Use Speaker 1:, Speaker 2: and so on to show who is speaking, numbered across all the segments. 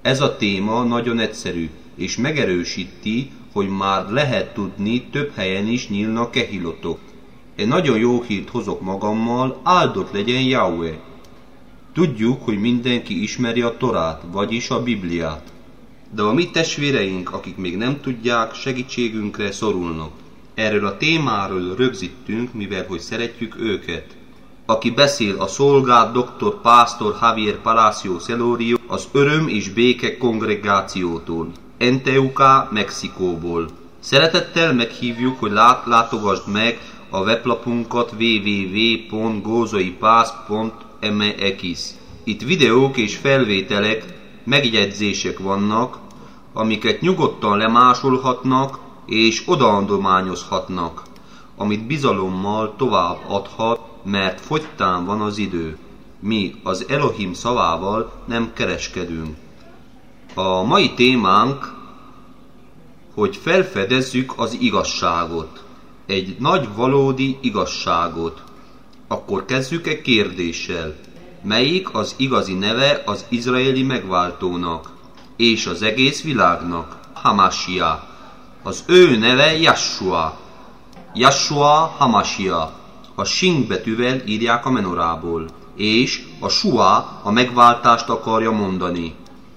Speaker 1: Ez a téma nagyon egyszerű, és megerősíti, hogy már lehet tudni, több helyen is nyílnak kehilotok. Egy nagyon jó hírt hozok magammal, áldott legyen Jahwe. Tudjuk, hogy mindenki ismeri a Torát, vagyis a Bibliát. De a mi testvéreink, akik még nem tudják, segítségünkre szorulnak. Erről a témáról rögzítünk, mivel hogy szeretjük őket. Aki beszél a szolgát dr. Pásztor Javier Palacios Elorio az Öröm és Béke Kongregációtól, Enteuca, Mexikóból. Szeretettel meghívjuk, hogy látogasd meg a weblapunkat www.gozoipász.mx. Itt videók és felvételek, megjegyzések vannak, amiket nyugodtan lemásolhatnak és odaadományozhatnak, amit bizalommal tovább adhat, mert fogytán van az idő. Mi az Elohim szavával nem kereskedünk. A mai témánk, hogy felfedezzük az igazságot. Egy nagy valódi igazságot. Akkor kezdjük egy kérdéssel. Melyik az igazi neve az izraeli megváltónak és az egész világnak? Hamasiah. Az ő neve Jahsua. Jahsua Hamasiah. A sink betűvel írják a menorából, és a sua a megváltást akarja mondani.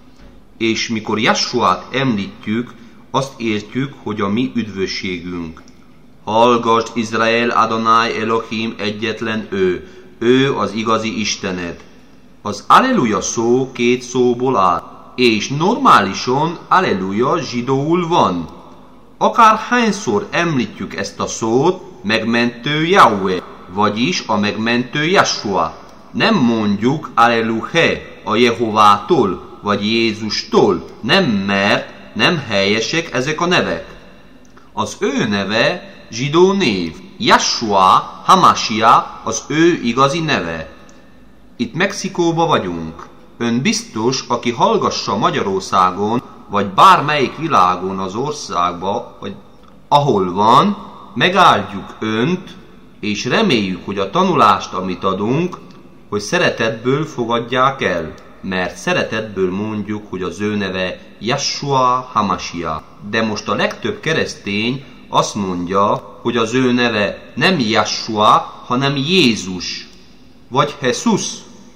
Speaker 1: És mikor Jahsuát említjük, azt értjük, hogy a mi üdvösségünk. Hallgasd, Izrael, Adonai Elohim, egyetlen ő az igazi Istened. Az Alleluja szó két szóból áll, és normálisan Alleluja zsidóul van. Akárhányszor említjük ezt a szót, megmentő Jahwe, vagyis a megmentő Jahsua. Nem mondjuk Alleluhe a Jehovától, vagy Jézustól, nem, mert nem helyesek ezek a nevek. Az ő neve zsidó név. Jahsua Hamasiah az ő igazi neve. Itt Mexikóba vagyunk. Ön biztos, aki hallgassa Magyarországon, vagy bármelyik világon az országba, vagy ahol van, megáldjuk önt, és reméljük, hogy a tanulást, amit adunk, hogy szeretetből fogadják el. Mert szeretetből mondjuk, hogy az ő neve Jahsua Hamasiah. De most a legtöbb keresztény azt mondja, hogy az ő neve nem Jahsua, hanem Jézus, vagy Jesus.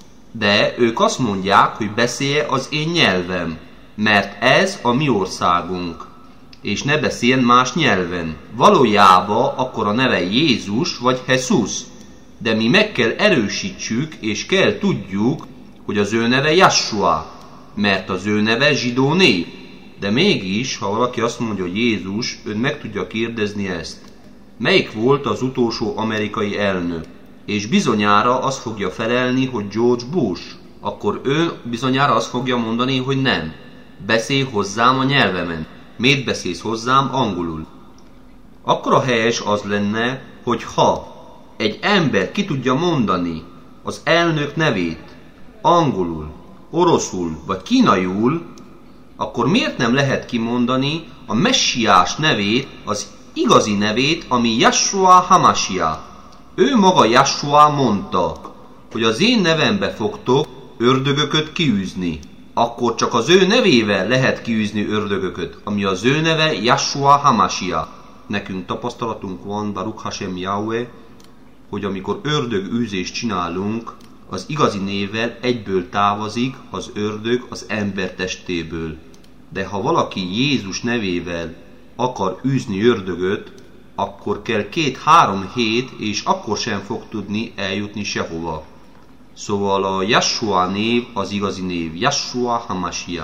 Speaker 1: De ők azt mondják, hogy beszélje az én nyelvem, mert ez a mi országunk, és ne beszéljen más nyelven. Valójában akkor a neve Jézus vagy Jesus, de mi meg kell erősítsük, és kell tudjuk, hogy az ő neve Jahsua, mert az ő neve zsidó név. De mégis, ha valaki azt mondja, hogy Jézus, ön meg tudja kérdezni ezt. Melyik volt az utolsó amerikai elnök? És bizonyára azt fogja felelni, hogy George Bush. Akkor ő bizonyára azt fogja mondani, hogy nem. Beszélj hozzám a nyelvemen. Miért beszélsz hozzám angolul? Akkor a helyes az lenne, hogy ha egy ember ki tudja mondani az elnök nevét angolul, oroszul vagy kínaiul, akkor miért nem lehet kimondani a messiás nevét, az igazi nevét, ami Jahsua Hamasiah. Ő maga Jahsua mondta, hogy az én nevembe fogtok ördögököt kiűzni. Akkor csak az ő nevével lehet kiűzni ördögököt, ami az ő neve Jahsua Hamasiah. Nekünk tapasztalatunk van, Baruch Hashem Jahwe, hogy amikor ördögűzést csinálunk, az igazi névvel egyből távozik az ördög az ember testéből. De ha valaki Jézus nevével akar űzni ördögöt, akkor kell 2-3 hét, és akkor sem fog tudni eljutni sehova. Szóval a Jahsua név az igazi név, Jahsua Hamasiah.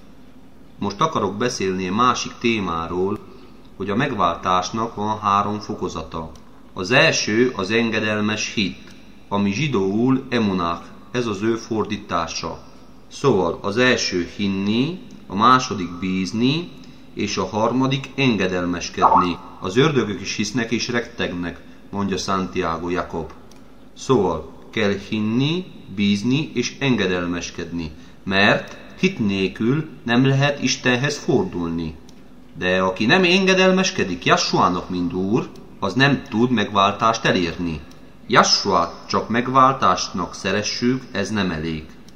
Speaker 1: Most akarok beszélni egy másik témáról, hogy a megváltásnak van 3 fokozata. Az első az engedelmes hit, ami zsidóul emunach, ez az ő fordítása. Szóval az első hinni, a második bízni, és a harmadik engedelmeskedni. Az ördögök is hisznek és rettegnek, mondja Santiago Jakob. Szóval kell hinni, bízni és engedelmeskedni, mert hit nélkül nem lehet Istenhez fordulni. De aki nem engedelmeskedik Jahsuának, mint Úr, az nem tud megváltást elérni. Jahsuát csak megváltásnak szeressük, ez nem elég.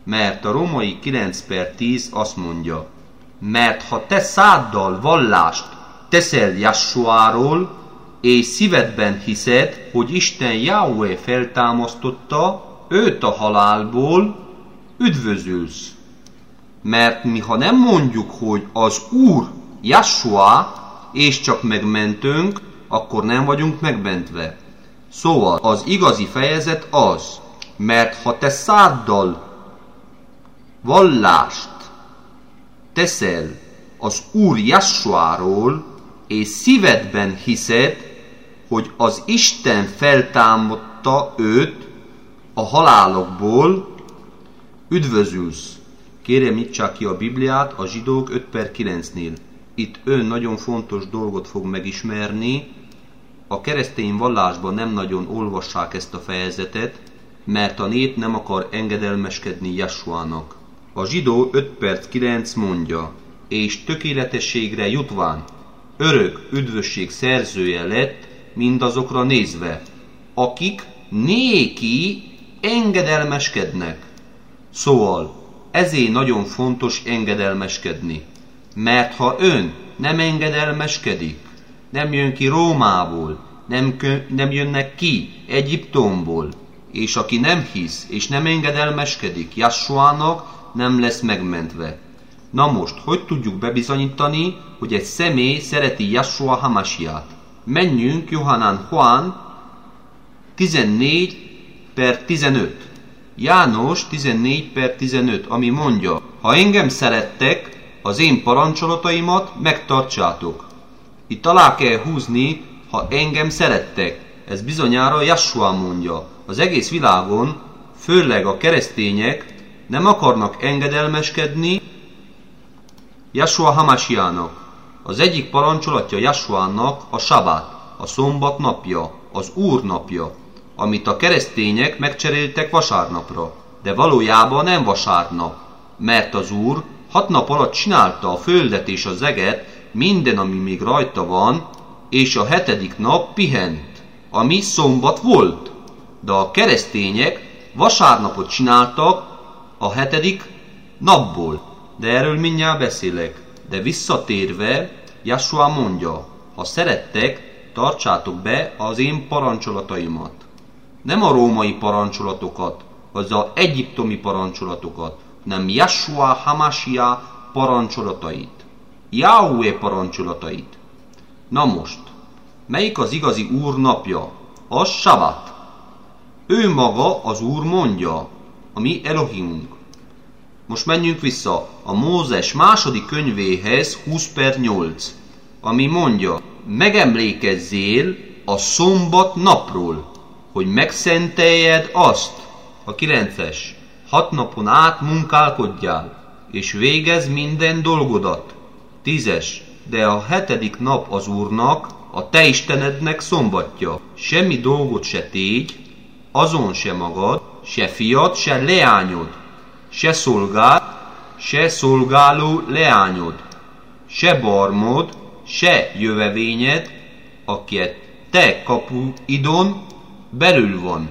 Speaker 1: Mert a Római 9/10 azt mondja, mert ha te száddal vallást teszel Jessuáról, és szívedben hiszed, hogy Isten Jahve feltámasztotta őt a halálból, üdvözülsz. Mert mi ha nem mondjuk, hogy az Úr Jessua, és csak megmentünk, akkor nem vagyunk megmentve. Szóval az igazi fejezet az, mert ha te száddal vallást teszel az Úr Jessuáról, és szívedben hiszed, hogy az Isten feltámadta őt a halálokból, üdvözülsz. Kérem, nyitsák ki a Bibliát a Zsidók 5/9-nél. Itt ön nagyon fontos dolgot fog megismerni. A keresztény vallásban nem nagyon olvassák ezt a fejezetet, mert a nép nem akar engedelmeskedni Jessuának. A Zsidó 5/9 mondja, és tökéletességre jutván örök üdvösség szerzője lett mindazokra nézve, akik néki engedelmeskednek. Szóval ezért nagyon fontos engedelmeskedni, mert ha ön nem engedelmeskedik, nem jön ki Rómából, nem jönnek ki Egyiptomból, és aki nem hisz és nem engedelmeskedik Jessuának, nem lesz megmentve. Na most, hogy tudjuk bebizonyítani, hogy egy személy szereti Jessua Hamasiát? Menjünk Juan 14/15. János 14/15, ami mondja, ha engem szerettek, az én parancsolataimat megtartsátok. Itt alá kell húzni, ha engem szerettek. Ez bizonyára Jessua mondja. Az egész világon, főleg a keresztények nem akarnak engedelmeskedni Jessua Hamasiának. Az egyik parancsolatja Jessuának a sabát, a szombat napja, az Úr napja, amit a keresztények megcseréltek vasárnapra. De valójában nem vasárnap, mert az Úr 6 nap alatt csinálta a földet és az eget, minden, ami még rajta van, és a 7. nap pihent, ami szombat volt. De a keresztények vasárnapot csináltak a 7. napból. De erről mindjárt beszélek. De visszatérve, Jessua mondja, ha szerettek, tartsátok be az én parancsolataimat. Nem a római parancsolatokat, vagy az egyiptomi parancsolatokat, nem Jessua Hamasiá parancsolatait. Jahve parancsolatait. Na most, melyik az igazi Úr napja? Az sabat. Ő maga az Úr mondja, a mi Elohimunk. Most menjünk vissza a Mózes második könyvéhez 20/8, ami mondja, megemlékezzél a szombat napról, hogy megszenteljed azt, a 9-es, 6 napon át munkálkodjál, és végezz minden dolgodat. 10-es, de a 7. nap az Úrnak, a te Istenednek szombatja. Semmi dolgot se tégy, azon se magad, se fiad, se leányod, se szolgád, se szolgáló leányod, se barmod, se jövevényed, akiet te kapuidon belül van.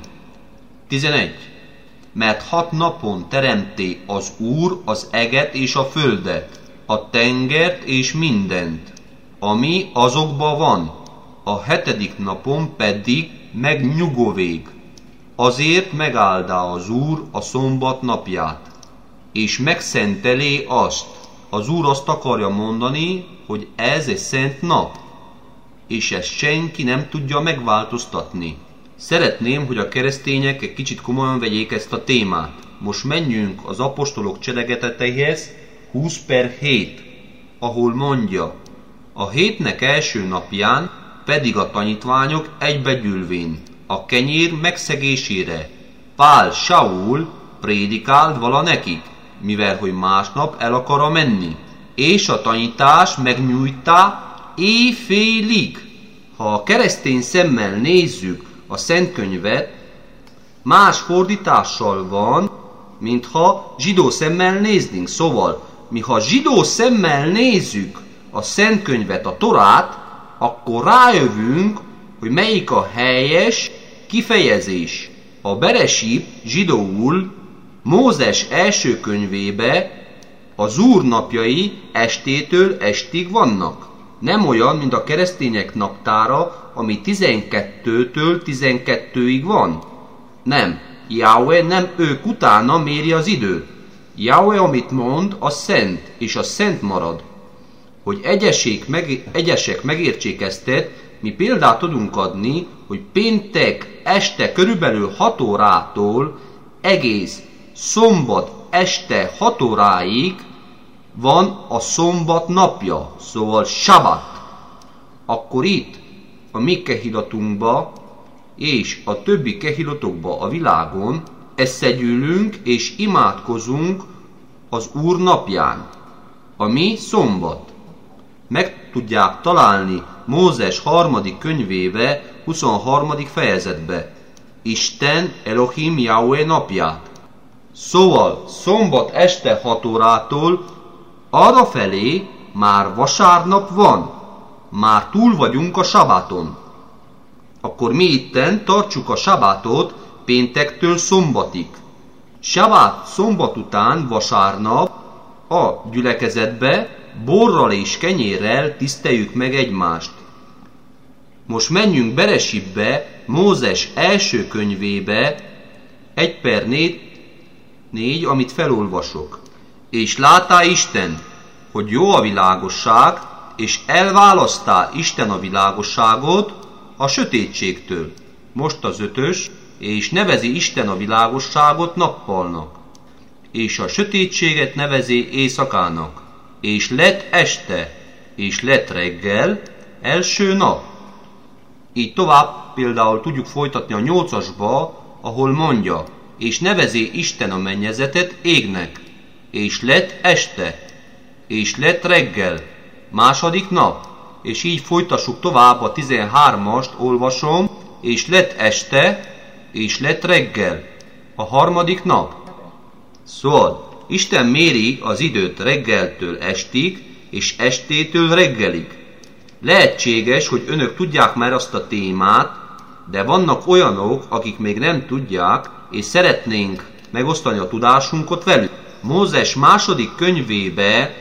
Speaker 1: 11. Mert 6 napon teremté az Úr az eget és a földet, a tengert és mindent, ami azokban van, a 7. napon pedig megnyugovég. Azért megáldá az Úr a szombat napját, és megszentelé azt. Az Úr azt akarja mondani, hogy ez egy szent nap, és ezt senki nem tudja megváltoztatni. Szeretném, hogy a keresztények egy kicsit komolyan vegyék ezt a témát. Most menjünk az apostolok cselekedeteihez 20/7, ahol mondja, a hétnek első napján pedig a tanítványok egybegyűlvén a kenyér megszegésére Pál Saul prédikált vala nekik, mivel hogy másnap el akar menni, és a tanítás megnyújtá éjfélig. Ha a keresztény szemmel nézzük a Szentkönyvet, más fordítással van, mintha zsidó szemmel néznénk. Szóval, mi ha zsidó szemmel nézzük a Szentkönyvet, a Torát, akkor rájövünk, hogy melyik a helyes kifejezés. A Beresit zsidóul Mózes első könyvébe az Úr napjai estétől estig vannak. Nem olyan, mint a keresztények naptára, ami 12-től 12-ig van. Nem, Jahve nem ők utána méri az időt. Jahve, amit mond, az szent, és az szent marad. Hogy egyesek megértsék ezt, mi példát tudunk adni, hogy péntek este körülbelül 6 órától egész szombat este 6 óráig van a szombat napja, szóval sabbat. Akkor itt a mi kehilatunkba és a többi kehilatokba a világon összegyűlünk és imádkozunk az Úr napján, ami szombat. Meg tudják találni Mózes 3. könyvébe 23. fejezetbe Isten Elohim Jahve napját. Szóval szombat este 6 órától arrafelé már vasárnap van, már túl vagyunk a sabáton. Akkor mi itten tartsuk a sabátot péntektől szombatig. Sabát szombat után vasárnap a gyülekezetbe borral és kenyérrel tiszteljük meg egymást. Most menjünk Beresibbe, Mózes első könyvébe, 1/4, amit felolvasok. És látá Isten, hogy jó a világosság, és elválasztá Isten a világosságot a sötétségtől. Most az 5. És nevezi Isten a világosságot nappalnak, és a sötétséget nevezi éjszakának. És lett este, és lett reggel, első nap. Így tovább például tudjuk folytatni a 8-asba, ahol mondja, és nevezi Isten a mennyezetet égnek, és lett este, és lett reggel, második nap, és így folytassuk tovább a 13-ast, olvasom, és lett este, és lett reggel, a harmadik nap. Szóval Isten méri az időt reggeltől estig, és estétől reggelig. Lehetséges, hogy önök tudják már azt a témát, de vannak olyanok, akik még nem tudják, és szeretnénk megosztani a tudásunkat velük. Mózes második könyvébe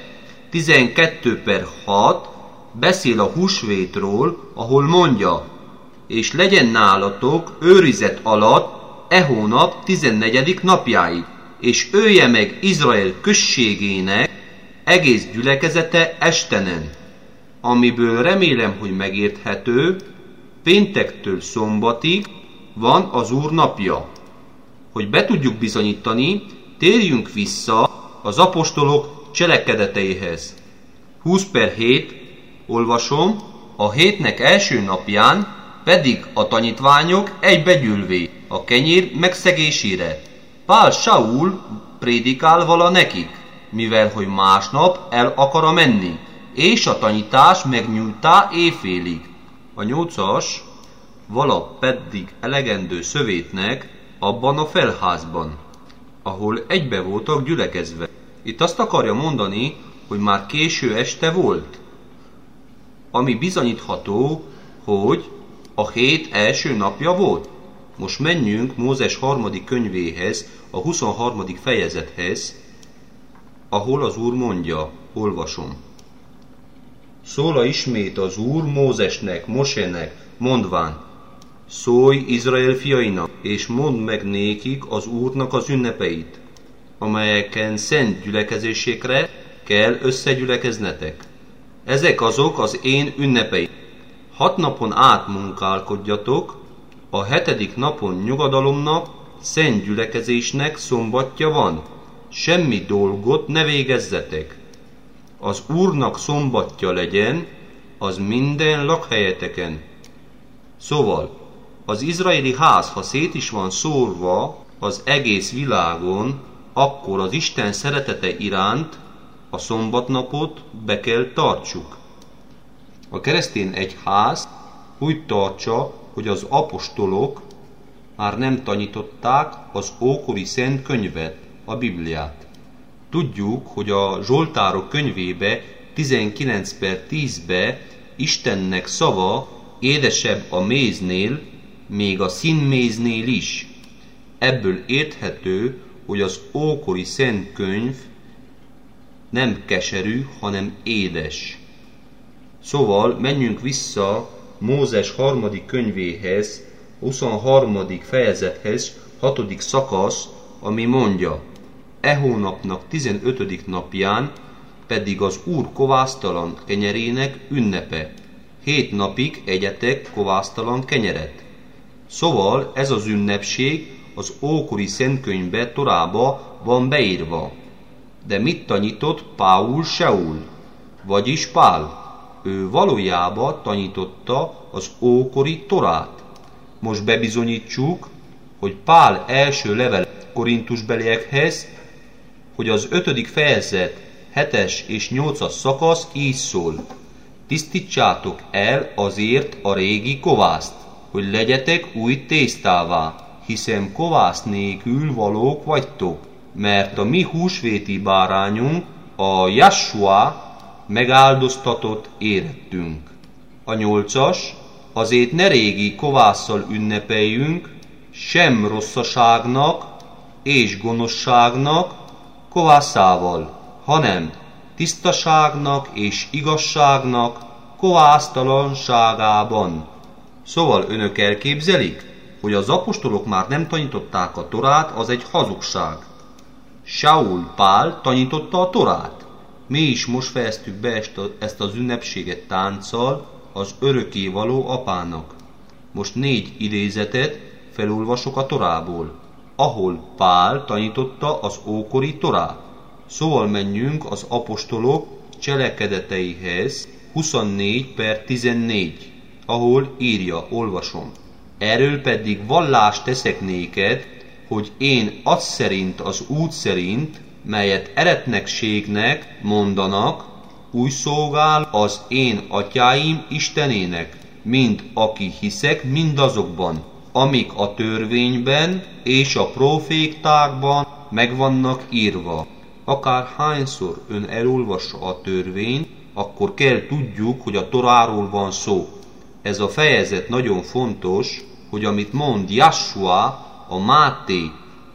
Speaker 1: 12/6 beszél a húsvétról, ahol mondja, és legyen nálatok őrizet alatt e hónap 14. napjáig, és ölje meg Izrael községének egész gyülekezete estenen, amiből remélem, hogy megérthető, péntektől szombatig van az Úr napja. Hogy be tudjuk bizonyítani, térjünk vissza az apostolok cselekedeteihez. 20/7, olvasom, a hétnek első napján pedig a tanítványok egybegyűlvé a kenyér megszegésére. Pál Saul prédikál vala nekik, mivel hogy másnap el akar menni, és a tanítás megnyújtá éjfélig. A 8-as, vala pedig elegendő szövétnek abban a felházban, ahol egybe voltak gyülekezve. Itt azt akarja mondani, hogy már késő este volt, ami bizonyítható, hogy a hét első napja volt. Most menjünk Mózes 3. könyvéhez, a 23. fejezethez, ahol az Úr mondja, olvasom. Szóla ismét az Úr Mózesnek, Mosének, mondván, szólj Izrael fiainak, és mondd meg nékik az Úrnak az ünnepeit, amelyeken szent gyülekezésekre kell összegyülekeznetek. Ezek azok az én ünnepeim. 6 napon át munkálkodjatok, a 7. napon nyugodalomnak, szent gyülekezésnek szombatja van, semmi dolgot ne végezzetek. Az Úrnak szombatja legyen, az minden lakhelyeteken. Szóval, az izraeli ház, ha szét is van szórva az egész világon, akkor az Isten szeretete iránt a szombatnapot be kell tartsuk. A keresztény egyház úgy tartsa, hogy az apostolok már nem tanították az ókori szent könyvet, a Bibliát. Tudjuk, hogy a Zsoltárok könyvébe 19/10-be Istennek szava édesebb a méznél, még a színméznél is. Ebből érthető, hogy az ókori szent könyv nem keserű, hanem édes. Szóval menjünk vissza Mózes 3. könyvéhez, 23. fejezethez, 6. szakasz, ami mondja: e hónapnak 15. napján pedig az Úr kovásztalan kenyerének ünnepe. 7 napig egyetek kovásztalan kenyeret. Szóval ez az ünnepség az ókori szentkönyvbe, Torába van beírva. De mit tanított Pául Seul? Vagyis Pál. Ő valójában tanította az ókori Torát. Most bebizonyítsuk, hogy Pál első level korintusbeliekhez, hogy az 5. fejezet 7. és 8. szakasz így szól: tisztítsátok el azért a régi kovászt, hogy legyetek új tésztává, hiszen kovász nélkül valók vagytok, mert a mi húsvéti bárányunk, a Jessua megáldoztatott érettünk. A 8. azért ne régi kovásszal ünnepeljünk, sem rosszaságnak és gonoszságnak kovászával, hanem tisztaságnak és igazságnak kovásztalanságában. Szóval önök elképzelik, hogy az apostolok már nem tanították a Torát, az egy hazugság. Saul Pál tanította a Torát. Mi is most fejeztük be ezt az ünnepséget tánccal az örökkévaló apának. Most 4 idézetet felolvasok a Torából, ahol Pál tanította az ókori Torát. Szóval menjünk az apostolok cselekedeteihez, 24/14, ahol írja, olvasom: erről pedig vallást teszek néked, hogy én az szerint az út szerint, melyet eretnekségnek mondanak, úgy szolgál az én atyáim Istenének, mind aki hiszek mindazokban, amik a törvényben és a profétákban megvannak írva. Akár hányszor ön elolvassa a törvényt, akkor kell tudjuk, hogy a Toráról van szó. Ez a fejezet nagyon fontos, hogy amit mond Jessua a Máté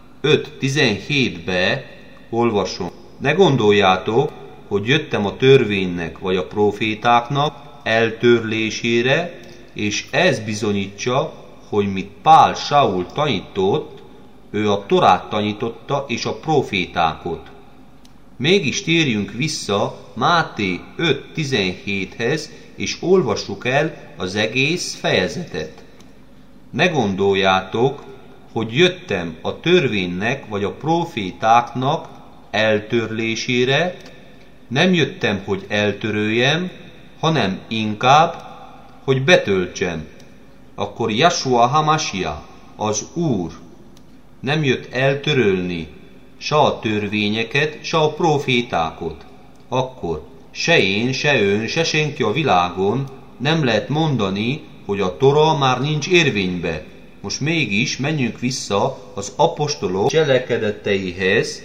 Speaker 1: 5:17-be, olvasom: ne gondoljátok, hogy jöttem a törvénynek vagy a profétáknak eltörlésére, és ez bizonyítsa, hogy mit Pál Saul tanított, ő a Torát tanította és a profétákot. Mégis térjünk vissza Máté 5:17-hez, és olvassuk el az egész fejezetet. Ne gondoljátok, hogy jöttem a törvénynek vagy a profétáknak eltörlésére, nem jöttem, hogy eltöröljem, hanem inkább, hogy betöltsem. Akkor Jessua HaMashiach, az Úr, nem jött eltörölni se a törvényeket, se a profétákot. Akkor se én, se ön, se senki a világon nem lehet mondani, hogy a Tora már nincs érvénybe. Most mégis menjünk vissza az apostolok cselekedeteihez,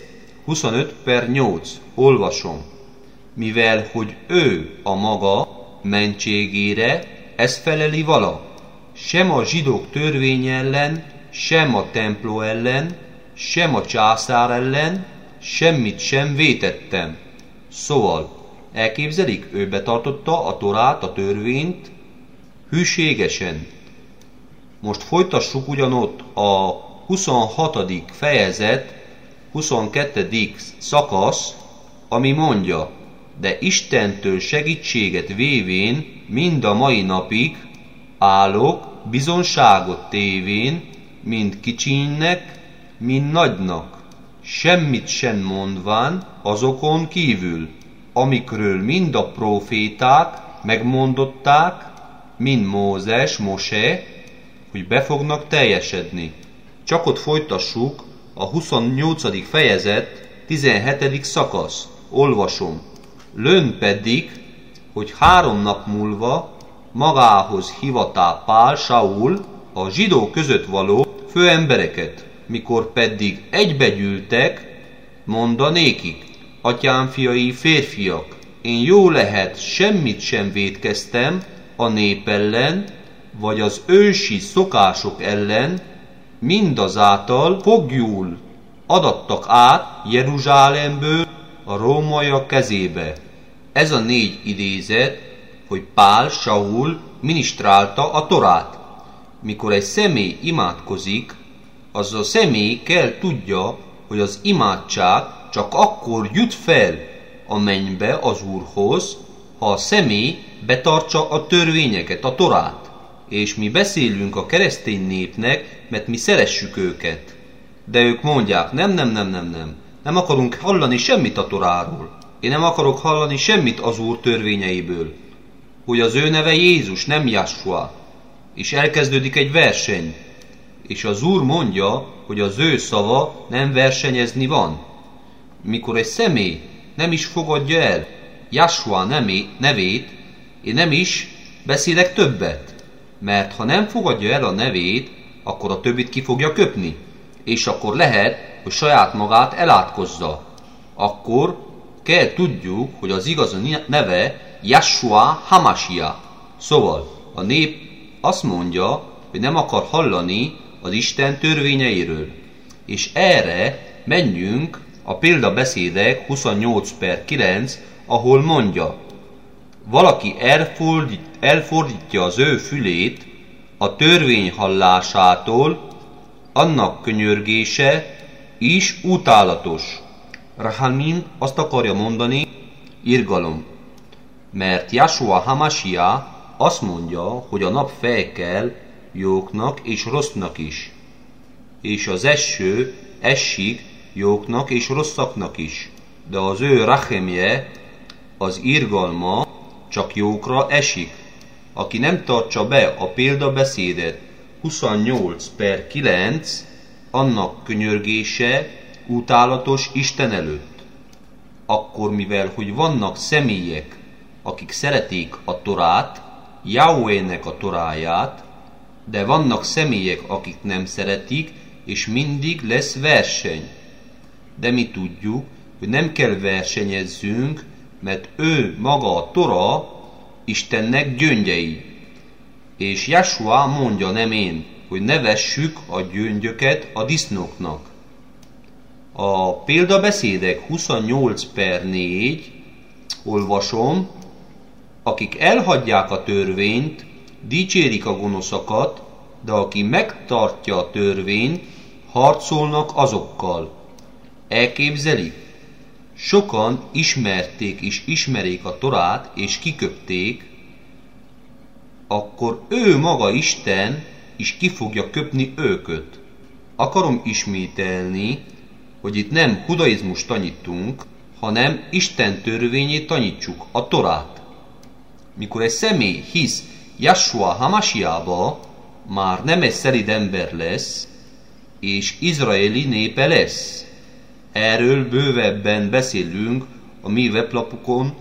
Speaker 1: 25/8, olvasom. Mivel, hogy ő a maga mentségére, ez feleli vala, sem a zsidók törvény ellen, sem a templó ellen, sem a császár ellen, semmit sem vétettem. Szóval, elképzelik, ő betartotta a Torát, a törvényt hűségesen. Most folytassuk ugyanott a 26. fejezet, 22. szakasz, ami mondja: de Istentől segítséget vévén mind a mai napig állok, bizonságot tévén, mind kicsinnek, mind nagynak, semmit sem mondván azokon kívül, amikről mind a proféták megmondották, mind Mózes, Mose, hogy be fognak teljesedni. Csak ott folytassuk a 28. fejezet, 17. szakasz. Olvasom. Lőn pedig, hogy 3 nap múlva magához hivatá Pál Saul a zsidók között való főembereket, mikor pedig egybegyűltek, mondta nékik: atyám fiai férfiak, én jó lehet semmit sem vétkeztem a nép ellen, vagy az ősi szokások ellen, mindazáltal fogjul adattak át Jeruzsálemből a rómaiak kezébe. Ez a 4 idézet, hogy Pál, Saul minisztrálta a Torát. Mikor egy személy imádkozik, az a személy kell tudja, hogy az imádság csak akkor jut fel a mennybe az Úrhoz, ha a személy betartsa a törvényeket, a Torát. És mi beszélünk a keresztény népnek, mert mi szeressük őket. De ők mondják, nem akarunk hallani semmit a Toráról. Én nem akarok hallani semmit az Úr törvényeiből. Hogy az ő neve Jézus, nem Jasua. És elkezdődik egy verseny. És az Úr mondja, hogy az ő szava nem versenyezni van. Mikor egy személy nem is fogadja el Jasua nevét, én nem is beszélek többet. Mert ha nem fogadja el a nevét, akkor a többit ki fogja köpni. És akkor lehet, hogy saját magát elátkozza. Akkor kell tudjuk, hogy az igaz neve Yeshua HaMashiach. Szóval a nép azt mondja, hogy nem akar hallani az Isten törvényeiről. És erre menjünk a példabeszédek 28/9, ahol mondja, valaki elfordítja az ő fülét a törvény hallásától, annak könyörgése is utálatos. Rahamin azt akarja mondani, irgalom. Mert Yeshua HaMashiach azt mondja, hogy a nap felkel jóknak és rossznak is. És az eső esik jóknak és rosszaknak is. De az ő rachemje, az irgalma csak jókra esik. Aki nem tartsa be a példabeszédet 28/9, annak könyörgése utálatos Isten előtt. Akkor mivel, hogy vannak személyek, akik szeretik a Torát, Jahvének a Toráját, de vannak személyek, akik nem szeretik, és mindig lesz verseny. De mi tudjuk, hogy nem kell versenyezzünk, mert ő maga a Tora Istennek gyöngyei. És Jeshua mondja, nem én, hogy ne vessük a gyöngyöket a disznóknak. A példabeszédek 28/4 olvasom, akik elhagyják a törvényt, dicsérik a gonoszakat, de aki megtartja a törvényt, harcolnak azokkal. Elképzelik? Sokan ismerték és ismerik a Torát, és kiköpték, akkor ő maga Isten is ki fogja köpni őköt. Akarom ismételni, hogy itt nem judaizmus tanítunk, hanem Isten törvényét tanítsuk, a Torát. Mikor egy személy hisz Yeshua HaMashiachba, már nem egy szelíd ember lesz, és izraeli népe lesz. Erről bővebben beszélünk a mi weblapukon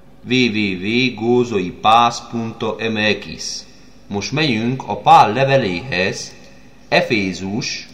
Speaker 1: www.gozoipász.mx. Most megyünk a Pál leveléhez, Efézus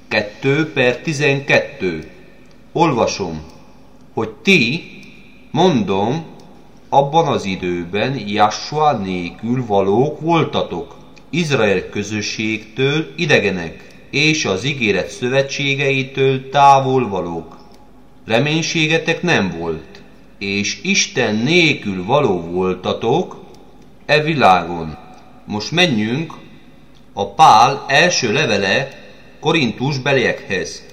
Speaker 1: 2/12. Olvasom, hogy ti, mondom, abban az időben Jeshua nélkül valók voltatok, Izrael közösségtől idegenek, és az ígéret szövetségeitől távol valók. Reménységetek nem volt, és Isten nélkül való voltatok e világon. Most menjünk a Pál első levele Korintus beliekhez.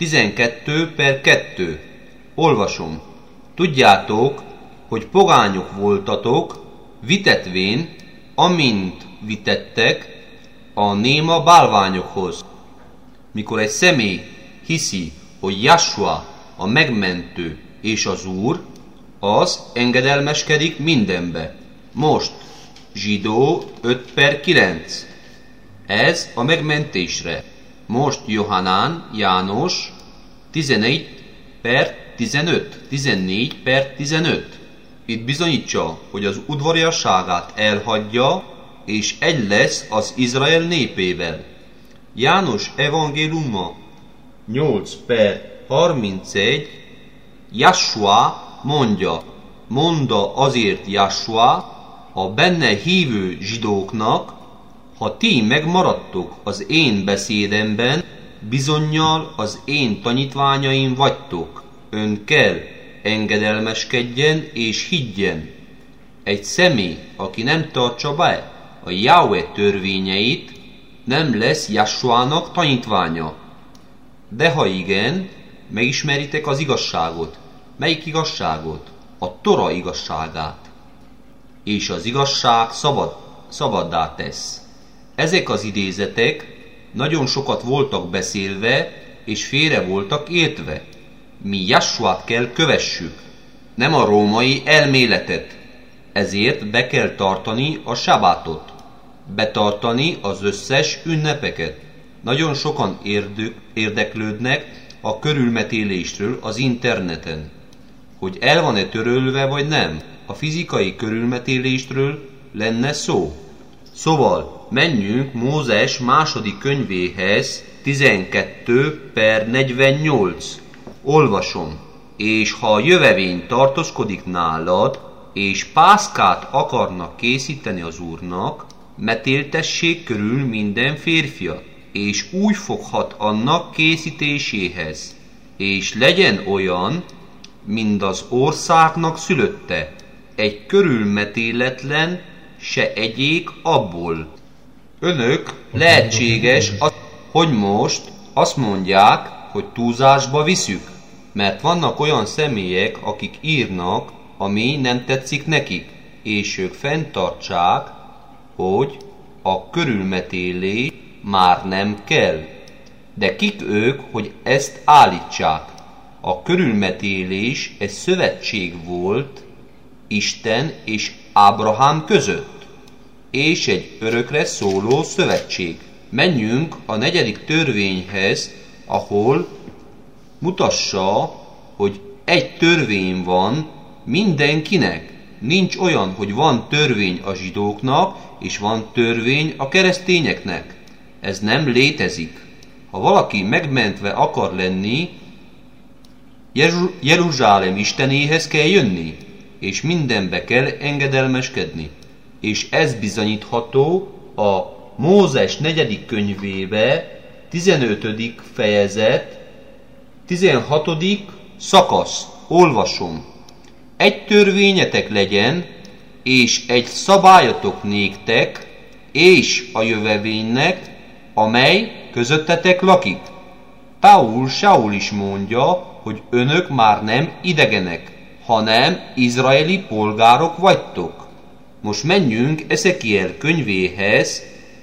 Speaker 1: 12/2. Olvasom. Tudjátok, hogy pogányok voltatok, vitetvén, amint vitettek a néma bálványokhoz. Mikor egy személy hiszi, hogy Jeshua a megmentő és az Úr, az engedelmeskedik mindenbe. Most Zsidó 5/9. Ez a megmentésre. Most Johanán János 11/15. 14/15. Itt bizonyítsa, hogy az udvariasságát elhagyja, és egy lesz az Izrael népével. János evangéliuma 8/31. Jeshua mondja azért Jeshua a benne hívő zsidóknak, ha ti megmaradtok az én beszédemben, bizonnyal az én tanítványaim vagytok. Ön kell engedelmeskedjen és higgyen. Egy személy, aki nem tartsa be a Jahve törvényeit, nem lesz Jessuának tanítványa. De ha igen, megismeritek az igazságot. Melyik igazságot? A Tora igazságát. És az igazság szabaddá tesz. Ezek az idézetek nagyon sokat voltak beszélve, és félre voltak értve. Mi Jessuát kell kövessük, nem a római elméletet. Ezért be kell tartani a sabátot, betartani az összes ünnepeket. Nagyon sokan érdeklődnek a körülmetélésről az interneten. Hogy el van-e törölve vagy nem, a fizikai körülmetélésről lenne szó. Szóval menjünk Mózes második könyvéhez, 12/48. Olvasom. És ha a jövevény tartózkodik nálad, és pászkát akarnak készíteni az Úrnak, metéltessék körül minden férfiat, és úgy foghat annak készítéséhez, és legyen olyan, mint az országnak szülötte, egy körülmetéletlen, se egyék abból. Önök lehetséges, hogy most azt mondják, hogy túlzásba viszük, mert vannak olyan személyek, akik írnak, ami nem tetszik nekik, és ők fenntartsák, hogy a körülmetélés már nem kell. De kik ők, hogy ezt állítsák? A körülmetélés egy szövetség volt Isten és Ábrahám között, és egy örökre szóló szövetség. Menjünk a 4. törvényhez, ahol mutassa, hogy egy törvény van mindenkinek. Nincs olyan, hogy van törvény a zsidóknak, és van törvény a keresztényeknek. Ez nem létezik. Ha valaki megmentve akar lenni, Jeruzsálem Istenéhez kell jönni, és mindenbe kell engedelmeskedni. És ez bizonyítható a Mózes 4. könyvébe, 15. fejezet, 16. szakasz. Olvasom. Egy törvényetek legyen, és egy szabályotok néktek, és a jövevénynek, amely közöttetek lakik. Saul is mondja, hogy önök már nem idegenek, hanem izraeli polgárok vagytok. Most menjünk Ezekiel könyvéhez,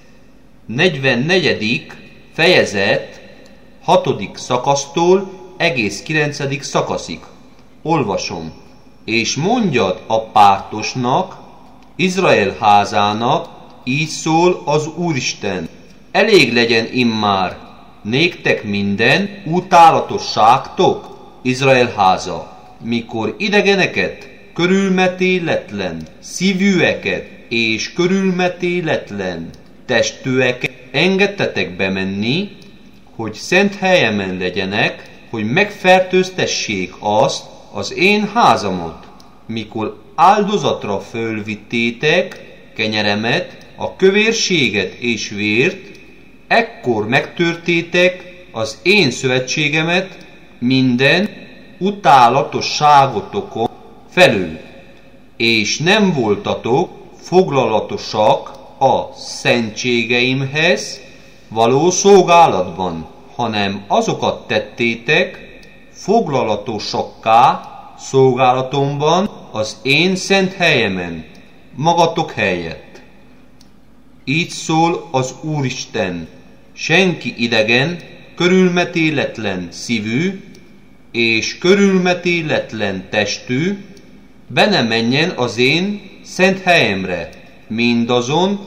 Speaker 1: 44. fejezet, 6. szakasztól egész 9. szakaszig. Olvasom. És mondjad a pártosnak, Izrael házának, így szól az Úristen. Elég legyen immár néktek minden utálatosságtok, Izrael háza, mikor idegeneket, körülmetéletlen szívűeket és körülmetéletlen testűeket engedtetek bemenni, hogy szent helyemen legyenek, hogy megfertőztessék azt, az én házamat, mikor áldozatra fölvittétek kenyeremet, a kövérséget és vért, ekkor megtörtétek az én szövetségemet minden utálatosságotokon felül, és nem voltatok foglalatosak a szentségeimhez való szolgálatban, hanem azokat tettétek foglalatosakká szolgálatomban az én szent helyemen, magatok helyett. Így szól az Úristen, senki idegen, körülmetéletlen szívű és körülmetéletlen testű be ne menjen az én szent helyemre, mindazon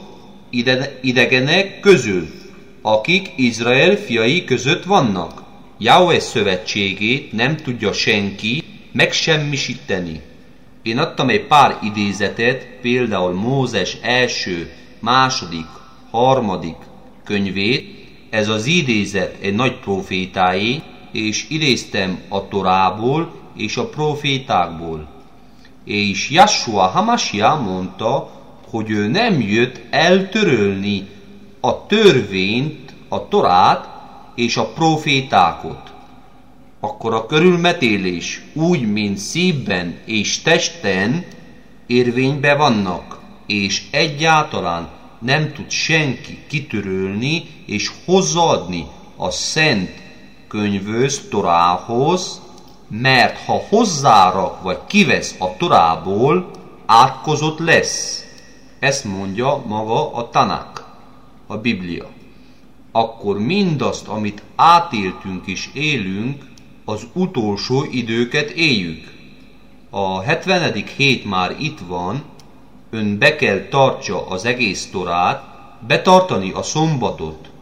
Speaker 1: idegenek közül, akik Izrael fiai között vannak. Jahve szövetségét nem tudja senki megsemmisíteni. Én adtam egy pár idézetet, például Mózes 1., 2., 3. könyvét. Ez az idézet egy nagy profétáé, és idéztem a Torából és a profétákból. És Jessua HaMashiach mondta, hogy ő nem jött eltörölni a törvényt, a Torát, és a profétákot, akkor a körülmetélés úgy, mint szívben és testen érvényben vannak, és egyáltalán nem tud senki kitörölni és hozzáadni a szent könyvhöz, Torához, mert ha hozzárak vagy kivesz a Torából, átkozott lesz. Ezt mondja maga a Tanakh, a Biblia. Akkor mindazt, amit átéltünk és élünk, az utolsó időket éljük. A 70. hét már itt van, ön be kell tartsa az egész Torát, betartani a szombatot,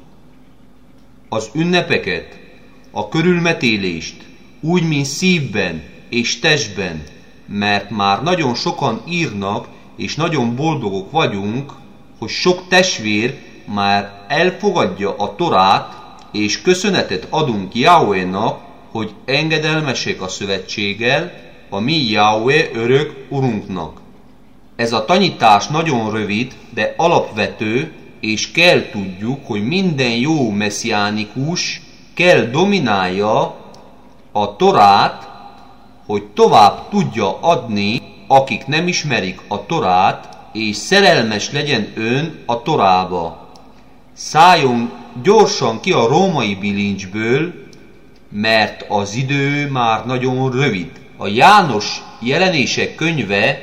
Speaker 1: az ünnepeket, a körülmetélést, úgy, mint szívben és testben, mert már nagyon sokan írnak, és nagyon boldogok vagyunk, hogy sok testvér már elfogadja a Torát, és köszönetet adunk Jahvénak, hogy engedelmesek a szövetséggel, a mi Jahvé örök Urunknak. Ez a tanítás nagyon rövid, de alapvető, és kell tudjuk, hogy minden jó messziánikus kell dominálja a Torát, hogy tovább tudja adni, akik nem ismerik a Torát, és szerelmes legyen ön a Torába. Szálljon gyorsan ki a római bilincsből, mert az idő már nagyon rövid. A János jelenések könyve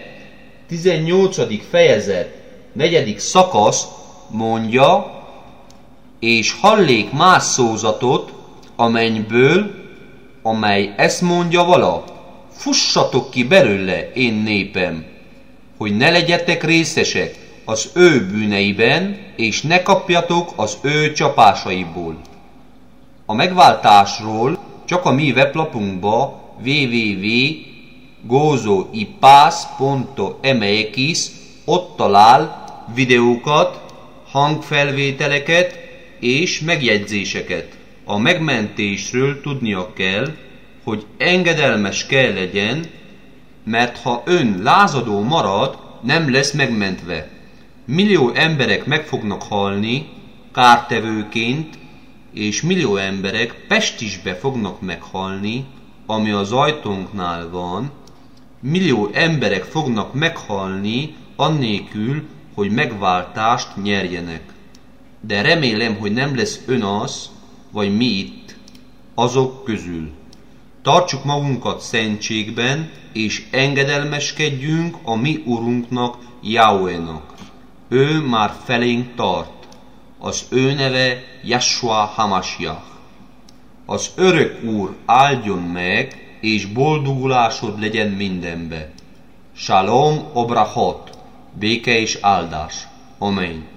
Speaker 1: 18. fejezet 4. szakasz mondja, és hallék más szózatot a mennyből, amely ezt mondja vala, fussatok ki belőle, én népem, hogy ne legyetek részesek az ő bűneiben, és ne kapjatok az ő csapásaiból. A megváltásról csak a mi weblapunkba www.gozoipász.mx ott talál videókat, hangfelvételeket és megjegyzéseket. A megmentésről tudnia kell, hogy engedelmes kell legyen, mert ha ön lázadó marad, nem lesz megmentve. Millió emberek meg fognak halni kártevőként, és millió emberek pestisbe fognak meghalni, ami az ajtónknál van. Millió emberek fognak meghalni annélkül, hogy megváltást nyerjenek. De remélem, hogy nem lesz ön az, vagy mi itt, azok közül. Tartsuk magunkat szentségben, és engedelmeskedjünk a mi Urunknak, Jahvénak. Ő már felénk tart. Az ő neve Yeshua HaMashiach. Az örök Úr áldjon meg, és boldogulásod legyen mindenbe. Shalom obrachot, béke és áldás. Amen.